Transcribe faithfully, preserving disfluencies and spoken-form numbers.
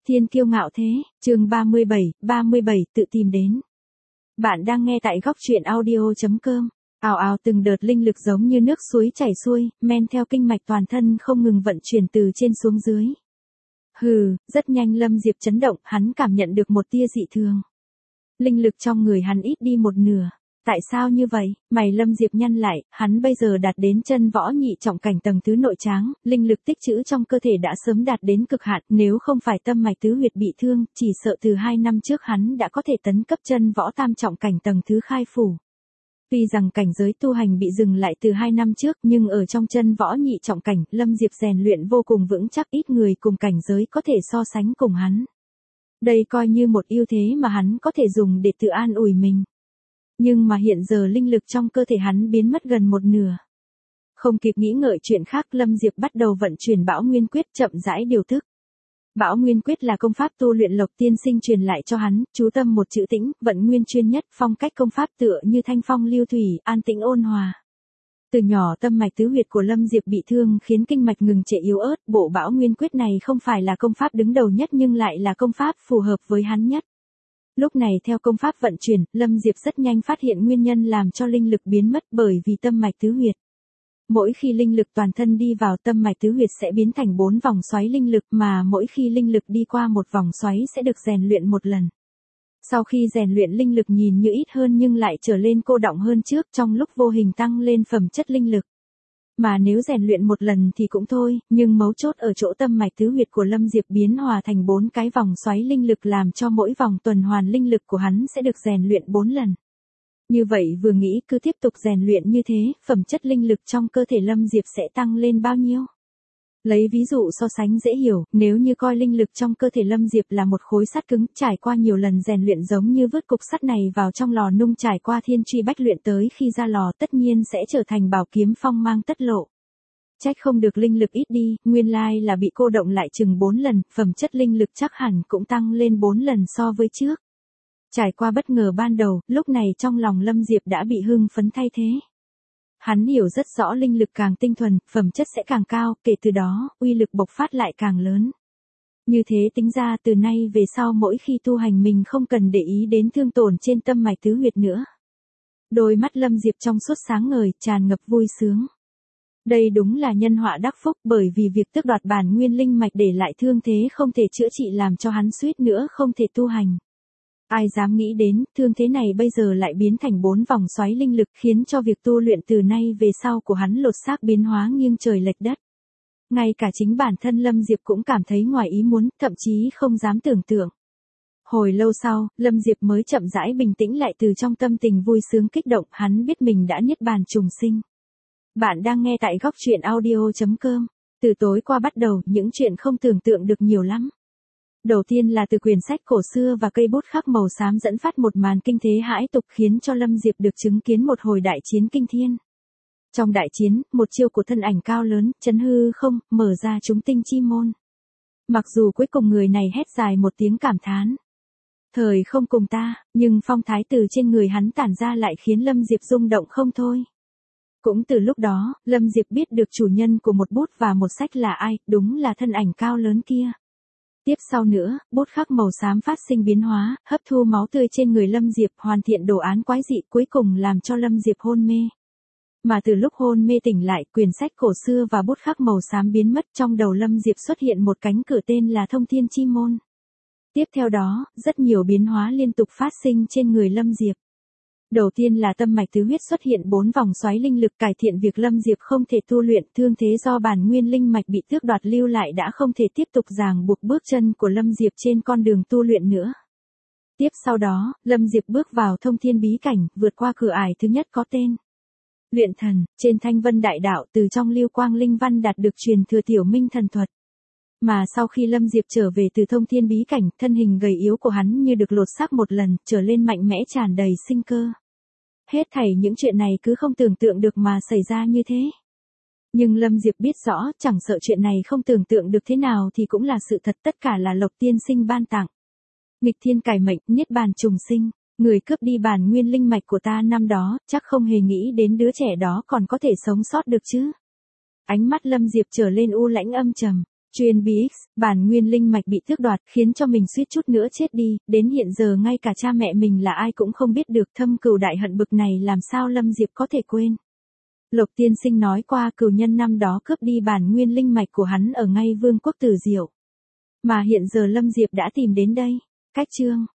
Thiên kiêu ngạo thế, chương ba mươi bảy, ba mươi bảy tự tìm đến. Bạn đang nghe tại góc truyện audio chấm com. Ào ào từng đợt linh lực giống như nước suối chảy xuôi, men theo kinh mạch toàn thân không ngừng vận chuyển từ trên xuống dưới. Hừ, rất nhanh Lâm Diệp chấn động, hắn cảm nhận được một tia dị thường. Linh lực trong người hắn ít đi một nửa. Tại sao như vậy? Mày Lâm Diệp nhăn lại, hắn bây giờ đạt đến chân võ nhị trọng cảnh tầng tứ nội tráng, linh lực tích trữ trong cơ thể đã sớm đạt đến cực hạn, nếu không phải tâm mạch tứ huyệt bị thương, chỉ sợ từ hai năm trước hắn đã có thể tấn cấp chân võ tam trọng cảnh tầng thứ khai phủ. Tuy rằng cảnh giới tu hành bị dừng lại từ hai năm trước, nhưng ở trong chân võ nhị trọng cảnh, Lâm Diệp rèn luyện vô cùng vững chắc, ít người cùng cảnh giới có thể so sánh cùng hắn. Đây coi như một ưu thế mà hắn có thể dùng để tự an ủi mình. Nhưng mà hiện giờ linh lực trong cơ thể hắn biến mất gần một nửa. Không kịp nghĩ ngợi chuyện khác, Lâm Diệp bắt đầu vận chuyển Bão Nguyên Quyết, chậm rãi điều tức. Bão Nguyên Quyết là công pháp tu luyện Lộc tiên sinh truyền lại cho hắn, chú tâm một chữ tĩnh, vận nguyên chuyên nhất, phong cách công pháp tựa như thanh phong lưu thủy, an tĩnh ôn hòa. Từ nhỏ tâm mạch tứ huyệt của Lâm Diệp bị thương khiến kinh mạch ngừng trệ yếu ớt, bộ Bão Nguyên Quyết này không phải là công pháp đứng đầu nhất nhưng lại là công pháp phù hợp với hắn nhất. Lúc này theo công pháp vận chuyển, Lâm Diệp rất nhanh phát hiện nguyên nhân làm cho linh lực biến mất bởi vì tâm mạch tứ huyệt. Mỗi khi linh lực toàn thân đi vào tâm mạch tứ huyệt sẽ biến thành bốn vòng xoáy linh lực, mà mỗi khi linh lực đi qua một vòng xoáy sẽ được rèn luyện một lần. Sau khi rèn luyện linh lực nhìn như ít hơn nhưng lại trở lên cô đọng hơn trước, trong lúc vô hình tăng lên phẩm chất linh lực. Mà nếu rèn luyện một lần thì cũng thôi, nhưng mấu chốt ở chỗ tâm mạch tứ huyệt của Lâm Diệp biến hòa thành bốn cái vòng xoáy linh lực, làm cho mỗi vòng tuần hoàn linh lực của hắn sẽ được rèn luyện bốn lần. Như vậy vừa nghĩ cứ tiếp tục rèn luyện như thế, phẩm chất linh lực trong cơ thể Lâm Diệp sẽ tăng lên bao nhiêu? Lấy ví dụ so sánh dễ hiểu, nếu như coi linh lực trong cơ thể Lâm Diệp là một khối sắt cứng, trải qua nhiều lần rèn luyện giống như vớt cục sắt này vào trong lò nung, trải qua thiên truy bách luyện, tới khi ra lò tất nhiên sẽ trở thành bảo kiếm phong mang tất lộ. Trách không được linh lực ít đi, nguyên lai là bị cô động lại chừng bốn lần, phẩm chất linh lực chắc hẳn cũng tăng lên bốn lần so với trước. Trải qua bất ngờ ban đầu, lúc này trong lòng Lâm Diệp đã bị hưng phấn thay thế. Hắn hiểu rất rõ linh lực càng tinh thuần, phẩm chất sẽ càng cao, kể từ đó, uy lực bộc phát lại càng lớn. Như thế tính ra từ nay về sau mỗi khi tu hành mình không cần để ý đến thương tổn trên tâm mạch tứ huyệt nữa. Đôi mắt Lâm Diệp trong suốt sáng ngời, tràn ngập vui sướng. Đây đúng là nhân họa đắc phúc, bởi vì việc tước đoạt bản nguyên linh mạch để lại thương thế không thể chữa trị làm cho hắn suýt nữa không thể tu hành. Ai dám nghĩ đến, thương thế này bây giờ lại biến thành bốn vòng xoáy linh lực, khiến cho việc tu luyện từ nay về sau của hắn lột xác biến hóa nghiêng trời lệch đất. Ngay cả chính bản thân Lâm Diệp cũng cảm thấy ngoài ý muốn, thậm chí không dám tưởng tượng. Hồi lâu sau, Lâm Diệp mới chậm rãi bình tĩnh lại, từ trong tâm tình vui sướng kích động, hắn biết mình đã niết bàn trùng sinh. Bạn đang nghe tại góc truyện audio chấm com. Từ tối qua bắt đầu, những chuyện không tưởng tượng được nhiều lắm. Đầu tiên là từ quyển sách cổ xưa và cây bút khắc màu xám dẫn phát một màn kinh thế hãi tục, khiến cho Lâm Diệp được chứng kiến một hồi đại chiến kinh thiên. Trong đại chiến, một chiêu của thân ảnh cao lớn, chấn hư không, mở ra chúng tinh chi môn. Mặc dù cuối cùng người này hét dài một tiếng cảm thán. Thời không cùng ta, nhưng phong thái từ trên người hắn tản ra lại khiến Lâm Diệp rung động không thôi. Cũng từ lúc đó, Lâm Diệp biết được chủ nhân của một bút và một sách là ai, đúng là thân ảnh cao lớn kia. Tiếp sau nữa, bút khắc màu xám phát sinh biến hóa, hấp thu máu tươi trên người Lâm Diệp, hoàn thiện đồ án quái dị, cuối cùng làm cho Lâm Diệp hôn mê. Mà từ lúc hôn mê tỉnh lại, quyển sách cổ xưa và bút khắc màu xám biến mất, trong đầu Lâm Diệp xuất hiện một cánh cửa tên là Thông Thiên Chi Môn. Tiếp theo đó, rất nhiều biến hóa liên tục phát sinh trên người Lâm Diệp. Đầu tiên là tâm mạch tứ huyết xuất hiện bốn vòng xoáy linh lực, cải thiện việc Lâm Diệp không thể tu luyện, thương thế do bản nguyên linh mạch bị tước đoạt lưu lại đã không thể tiếp tục ràng buộc bước chân của Lâm Diệp trên con đường tu luyện nữa. Tiếp sau đó, Lâm Diệp bước vào thông thiên bí cảnh, vượt qua cửa ải thứ nhất có tên luyện thần, trên thanh vân đại đạo, từ trong lưu quang linh văn đạt được truyền thừa tiểu minh thần thuật. Mà sau khi Lâm Diệp trở về từ thông thiên bí cảnh, thân hình gầy yếu của hắn như được lột xác một lần, trở lên mạnh mẽ tràn đầy sinh cơ. Hết thảy những chuyện này cứ không tưởng tượng được mà xảy ra như thế. Nhưng Lâm Diệp biết rõ, chẳng sợ chuyện này không tưởng tượng được thế nào thì cũng là sự thật, tất cả là Lộc tiên sinh ban tặng. Nghịch thiên cải mệnh, niết bàn trùng sinh, người cướp đi bản nguyên linh mạch của ta năm đó, chắc không hề nghĩ đến đứa trẻ đó còn có thể sống sót được chứ. Ánh mắt Lâm Diệp trở lên u lãnh âm trầm. Chuyên bê ích, bản nguyên linh mạch bị tước đoạt khiến cho mình suýt chút nữa chết đi, đến hiện giờ ngay cả cha mẹ mình là ai cũng không biết được, thâm cừu đại hận bực này làm sao Lâm Diệp có thể quên. Lộc tiên sinh nói qua cừu nhân năm đó cướp đi bản nguyên linh mạch của hắn ở ngay vương quốc Tử Diệu. Mà hiện giờ Lâm Diệp đã tìm đến đây. Cách chương